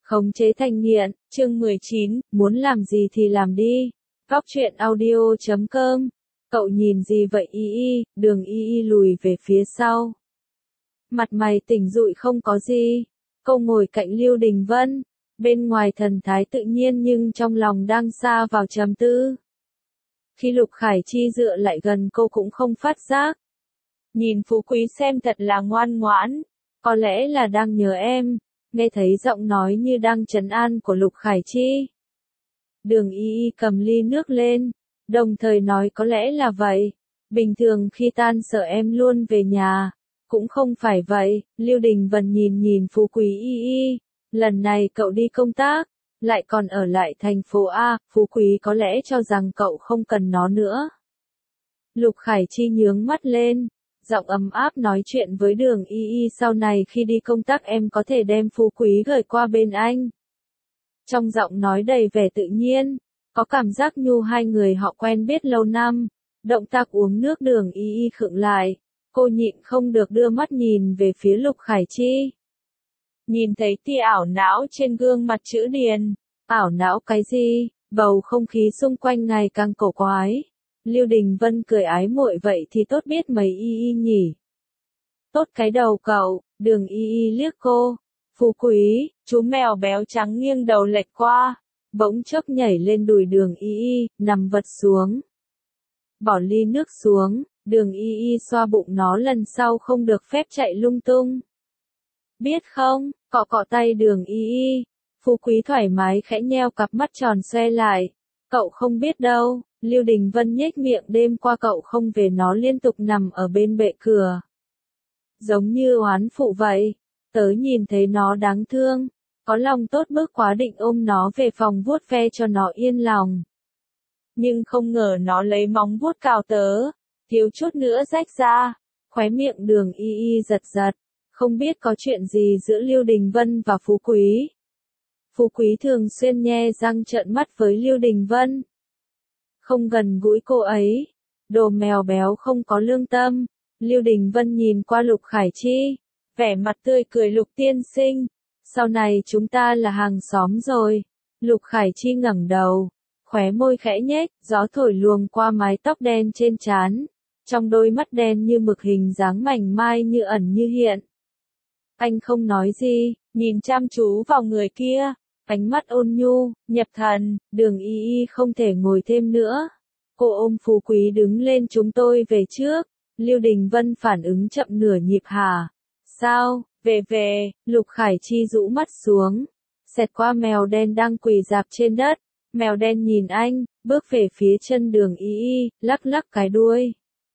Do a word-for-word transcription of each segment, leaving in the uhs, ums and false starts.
Khống chế thành nghiện, chương mười chín, muốn làm gì thì làm đi. Góc truyện audio chấm com. Cậu nhìn gì vậy y y, đường y y lùi về phía sau. Mặt mày tỉnh rụi không có gì. Cô ngồi cạnh Lưu Đình Vân, bên ngoài thần thái tự nhiên nhưng trong lòng đang sa vào trầm tư. Khi Lục Khải Chi dựa lại gần cô cũng không phát giác. Nhìn Phú Quý xem thật là ngoan ngoãn, có lẽ là đang nhớ em. Nghe thấy giọng nói như đang trấn an của Lục Khải Chi. Đường y y cầm ly nước lên, đồng thời nói có lẽ là vậy. Bình thường khi tan sở em luôn về nhà. Cũng không phải vậy, Lưu Đình Vân nhìn nhìn Phú Quý y y. Lần này cậu đi công tác, lại còn ở lại thành phố A, Phú Quý có lẽ cho rằng cậu không cần nó nữa. Lục Khải Chi nhướng mắt lên. Giọng ấm áp nói chuyện với đường y y, sau này khi đi công tác em có thể đem Phú Quý gửi qua bên anh. Trong giọng nói đầy vẻ tự nhiên, có cảm giác nhu hai người họ quen biết lâu năm. Động tác uống nước đường y y khựng lại, cô nhịn không được đưa mắt nhìn về phía Lục Khải Chi. Nhìn thấy tia ảo não trên gương mặt chữ điền. Ảo não cái gì, bầu không khí xung quanh ngày càng cổ quái. Lưu Đình Vân cười ái muội vậy thì tốt biết mấy y y nhỉ. Tốt cái đầu cậu, đường y y liếc cô. Phú Quý, chú mèo béo trắng nghiêng đầu lệch qua, bỗng chốc nhảy lên đùi đường y y, nằm vật xuống. Bỏ ly nước xuống, đường y y xoa bụng nó lần sau không được phép chạy lung tung. Biết không, cọ cọ tay đường y y. Phú Quý thoải mái khẽ nheo cặp mắt tròn xoe lại. Cậu không biết đâu. Lưu Đình Vân nhếch miệng, đêm qua cậu không về nó liên tục nằm ở bên bệ cửa. Giống như oán phụ vậy. Tớ nhìn thấy nó đáng thương. Có lòng tốt bước quá định ôm nó về phòng vuốt ve cho nó yên lòng. Nhưng không ngờ nó lấy móng vuốt cào tớ. Thiếu chút nữa rách ra. Khóe miệng đường y y giật giật. Không biết có chuyện gì giữa Lưu Đình Vân và Phú Quý. Phú Quý thường xuyên nhe răng trợn mắt với Lưu Đình Vân. Không gần gũi cô ấy. Đồ mèo béo không có lương tâm. Lưu Đình Vân nhìn qua Lục Khải Chi. Vẻ mặt tươi cười, Lục tiên sinh. Sau này chúng ta là hàng xóm rồi. Lục Khải Chi ngẩng đầu. Khóe môi khẽ nhếch, gió thổi luồng qua mái tóc đen trên trán. Trong đôi mắt đen như mực hình dáng mảnh mai như ẩn như hiện. Anh không nói gì, nhìn chăm chú vào người kia. Ánh mắt ôn nhu, nhập thần, đường y y không thể ngồi thêm nữa. Cô ôm Phú Quý đứng lên, chúng tôi về trước. Lưu Đình Vân phản ứng chậm nửa nhịp hả? Sao, về về, Lục Khải Chi rũ mắt xuống. Xẹt qua mèo đen đang quỳ rạp trên đất. Mèo đen nhìn anh, bước về phía chân đường y y, lắc lắc cái đuôi.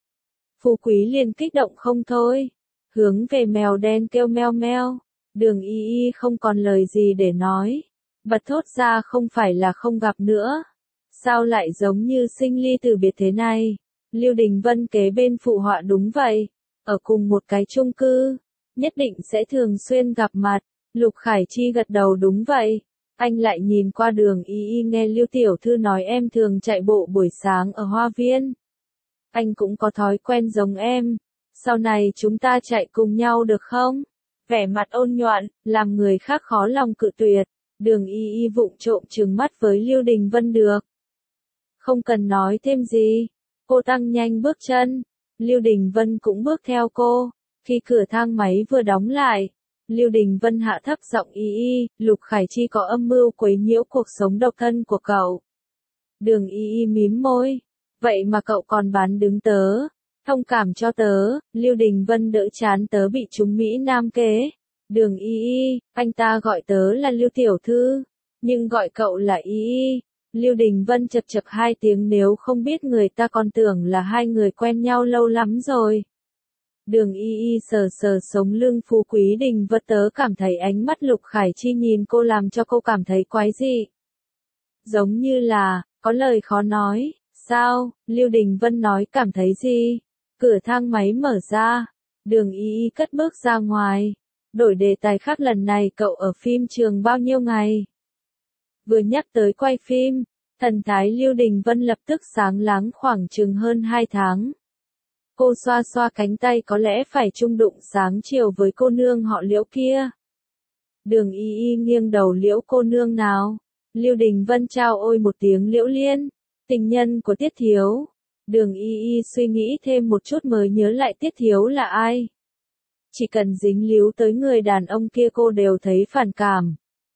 Phú Quý liền kích động không thôi. Hướng về mèo đen kêu meo meo. Đường y y không còn lời gì để nói. Bật thốt ra, không phải là không gặp nữa. Sao lại giống như sinh ly từ biệt thế này? Lưu Đình Vân kế bên phụ họa, đúng vậy. Ở cùng một cái chung cư. Nhất định sẽ thường xuyên gặp mặt. Lục Khải Chi gật đầu, đúng vậy. Anh lại nhìn qua đường y y, nghe Lưu tiểu thư nói em thường chạy bộ buổi sáng ở Hoa Viên. Anh cũng có thói quen giống em. Sau này chúng ta chạy cùng nhau được không? Vẻ mặt ôn nhuận, làm người khác khó lòng cự tuyệt. Đường y y vụng trộm trừng mắt với Lưu Đình Vân được. Không cần nói thêm gì. Cô tăng nhanh bước chân. Lưu Đình Vân cũng bước theo cô. Khi cửa thang máy vừa đóng lại, Lưu Đình Vân hạ thấp giọng, y y, Lục Khải Chi có âm mưu quấy nhiễu cuộc sống độc thân của cậu. Đường y y mím môi. Vậy mà cậu còn bán đứng tớ. Thông cảm cho tớ. Lưu Đình Vân đỡ chán, tớ bị chúng Mỹ Nam kế. Đường y y, anh ta gọi tớ là Lưu tiểu thư, nhưng gọi cậu là y y. Lưu Đình Vân chập chập hai tiếng, nếu không biết người ta còn tưởng là hai người quen nhau lâu lắm rồi. Đường y y sờ sờ sống lưng Phú Quý. Đình Vân, tớ cảm thấy ánh mắt Lục Khải Chi nhìn cô làm cho cô cảm thấy quái dị. Giống như là, có lời khó nói. Sao? Lưu Đình Vân nói, cảm thấy gì? Cửa thang máy mở ra. Đường y y cất bước ra ngoài. Đổi đề tài khác, lần này cậu ở phim trường bao nhiêu ngày? Vừa nhắc tới quay phim, thần thái Lưu Đình Vân lập tức sáng láng, khoảng chừng hơn hai tháng. Cô xoa xoa cánh tay, có lẽ phải chung đụng sáng chiều với cô nương họ Liễu kia. Đường y y nghiêng đầu, Liễu cô nương nào? Lưu Đình Vân chào ôi một tiếng, Liễu Liên, tình nhân của Tiết thiếu. Đường y y suy nghĩ thêm một chút mới nhớ lại Tiết thiếu là ai. Chỉ cần dính líu tới người đàn ông kia cô đều thấy phản cảm.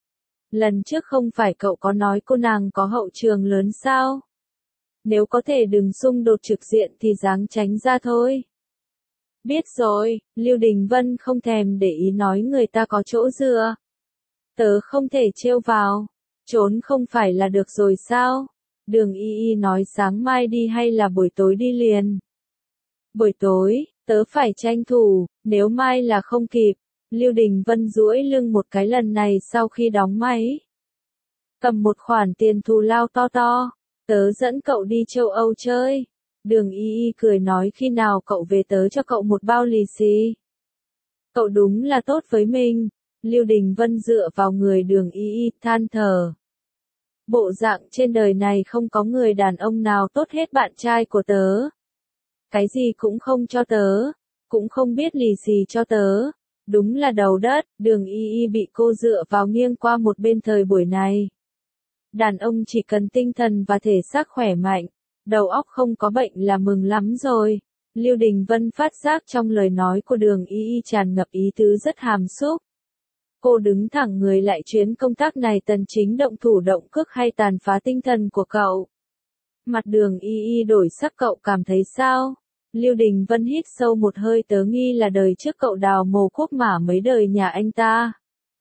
Lần trước không phải cậu có nói cô nàng có hậu trường lớn sao? Nếu có thể đừng xung đột trực diện thì ráng tránh ra thôi. Biết rồi, Lưu Đình Vân không thèm để ý nói người ta có chỗ dựa. Tớ không thể trêu vào, trốn không phải là được rồi sao? Đường y y nói sáng mai đi hay là buổi tối đi liền? Buổi tối, tớ phải tranh thủ, nếu mai là không kịp. Lưu Đình Vân duỗi lưng một cái, lần này sau khi đóng máy. Cầm một khoản tiền thù lao to to, tớ dẫn cậu đi châu Âu chơi. Đường y y cười nói khi nào cậu về tớ cho cậu một bao lì xì. Cậu đúng là tốt với mình. Lưu Đình Vân dựa vào người đường y y than thở. Bộ dạng trên đời này không có người đàn ông nào tốt hết bạn trai của tớ. Cái gì cũng không cho tớ, cũng không biết lì xì cho tớ. Đúng là đầu đất, đường y y bị cô dựa vào nghiêng qua một bên thời buổi này. Đàn ông chỉ cần tinh thần và thể xác khỏe mạnh, đầu óc không có bệnh là mừng lắm rồi. Lưu Đình Vân phát giác trong lời nói của đường y y tràn ngập ý tứ rất hàm xúc. Cô đứng thẳng người lại, chuyến công tác này Tần Chính động thủ động cước hay tàn phá tinh thần của cậu? Mặt đường y y đổi sắc, cậu cảm thấy sao? Lưu Đình Vân hít sâu một hơi, tớ nghi là đời trước cậu đào mồ quốc mả mấy đời nhà anh ta.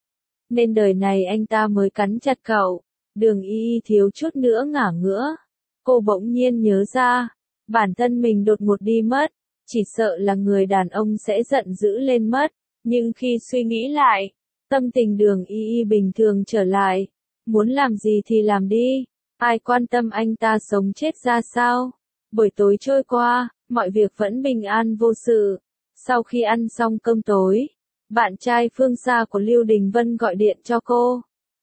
Nên đời này anh ta mới cắn chặt cậu. Đường y y thiếu chút nữa ngả ngửa. Cô bỗng nhiên nhớ ra, bản thân mình đột ngột đi mất, chỉ sợ là người đàn ông sẽ giận dữ lên mất. Nhưng khi suy nghĩ lại, tâm tình đường y y bình thường trở lại. Muốn làm gì thì làm đi, ai quan tâm anh ta sống chết ra sao. Buổi tối trôi qua, mọi việc vẫn bình an vô sự. Sau khi ăn xong cơm tối, bạn trai phương xa của Lưu Đình Vân gọi điện cho cô.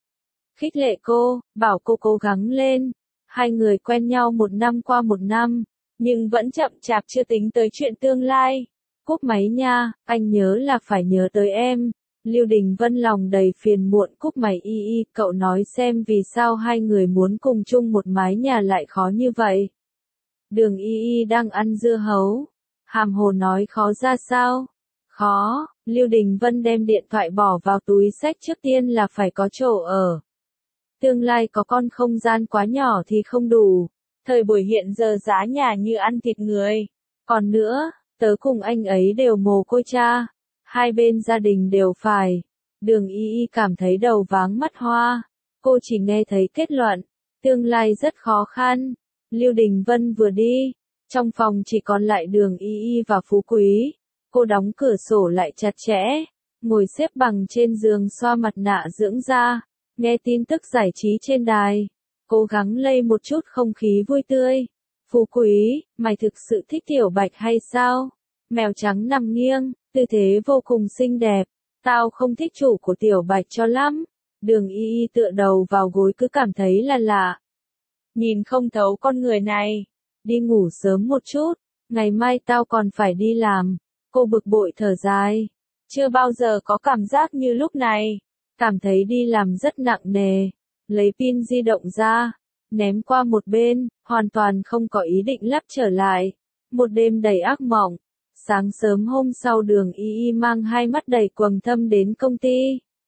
Khích lệ cô, bảo cô cố gắng lên. Hai người quen nhau một năm qua một năm, nhưng vẫn chậm chạp chưa tính tới chuyện tương lai. Cúp máy nha, anh nhớ là phải nhớ tới em. Lưu Đình Vân lòng đầy phiền muộn cúp máy. Y y, cậu nói xem vì sao hai người muốn cùng chung một mái nhà lại khó như vậy. Đường y y đang ăn dưa hấu, hàm hồ nói khó ra sao? Khó, Lưu Đình Vân đem điện thoại bỏ vào túi xách, trước tiên là phải có chỗ ở. Tương lai có con không gian quá nhỏ thì không đủ. Thời buổi hiện giờ giá nhà như ăn thịt người. Còn nữa, tớ cùng anh ấy đều mồ côi cha. Hai bên gia đình đều phải. Đường y y cảm thấy đầu váng mắt hoa. Cô chỉ nghe thấy kết luận. Tương lai rất khó khăn. Lưu Đình Vân vừa đi. Trong phòng chỉ còn lại đường y y và Phú Quý. Cô đóng cửa sổ lại chặt chẽ. Ngồi xếp bằng trên giường xoa mặt nạ dưỡng da. Nghe tin tức giải trí trên đài. Cố gắng lây một chút không khí vui tươi. Phú Quý, mày thực sự thích Tiểu Bạch hay sao? Mèo trắng nằm nghiêng, tư thế vô cùng xinh đẹp. Tao không thích chủ của Tiểu Bạch cho lắm. Đường y y tựa đầu vào gối cứ cảm thấy là lạ. Nhìn không thấu con người này. Đi ngủ sớm một chút. Ngày mai tao còn phải đi làm. Cô bực bội thở dài. Chưa bao giờ có cảm giác như lúc này. Cảm thấy đi làm rất nặng nề. Lấy pin di động ra. Ném qua một bên. Hoàn toàn không có ý định lắp trở lại. Một đêm đầy ác mộng. Sáng sớm hôm sau đường y y mang hai mắt đầy quầng thâm đến công ty.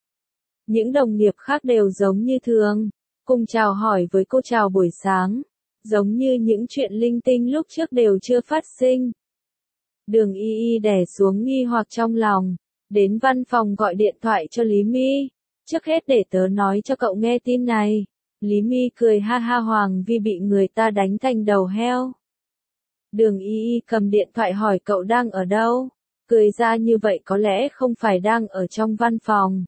Những đồng nghiệp khác đều giống như thường. Cùng chào hỏi với cô chào buổi sáng. Giống như những chuyện linh tinh lúc trước đều chưa phát sinh. Đường y y đè xuống nghi hoặc trong lòng. Đến văn phòng gọi điện thoại cho Lý My. Trước hết để tớ nói cho cậu nghe tin này. Lý My cười ha ha, Hoàng Vi bị người ta đánh thành đầu heo. Đường y y cầm điện thoại hỏi cậu đang ở đâu. Cười ra như vậy có lẽ không phải đang ở trong văn phòng.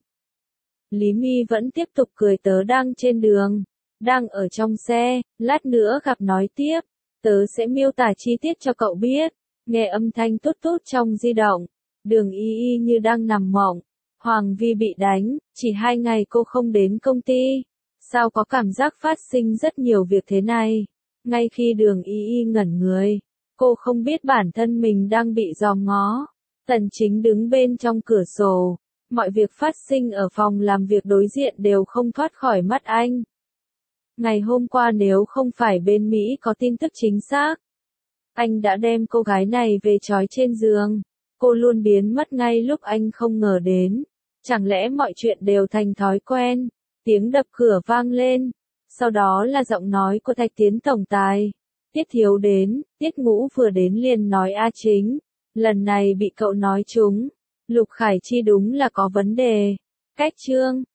Lý My vẫn tiếp tục cười, tớ đang trên đường. Đang ở trong xe, lát nữa gặp nói tiếp. Tớ sẽ miêu tả chi tiết cho cậu biết. Nghe âm thanh tút tút trong di động. Đường y y như đang nằm mộng. Hoàng Vi bị đánh, chỉ hai ngày cô không đến công ty. Sao có cảm giác phát sinh rất nhiều việc thế này? Ngay khi đường y y ngẩn người, cô không biết bản thân mình đang bị dòm ngó. Tần Chính đứng bên trong cửa sổ, Mọi việc phát sinh ở phòng làm việc đối diện đều không thoát khỏi mắt anh. Ngày hôm qua nếu không phải bên Mỹ có tin tức chính xác, anh đã đem cô gái này về trói trên giường. Cô luôn biến mất ngay lúc anh không ngờ đến. Chẳng lẽ mọi chuyện đều thành thói quen? Tiếng đập cửa vang lên. Sau đó là giọng nói của Thạch Tiến tổng tài. Tiết Thiếu đến, Tiết Ngũ vừa đến liền nói A Chính. Lần này bị cậu nói trúng. Lục Khải Chi đúng là có vấn đề. Cách chương.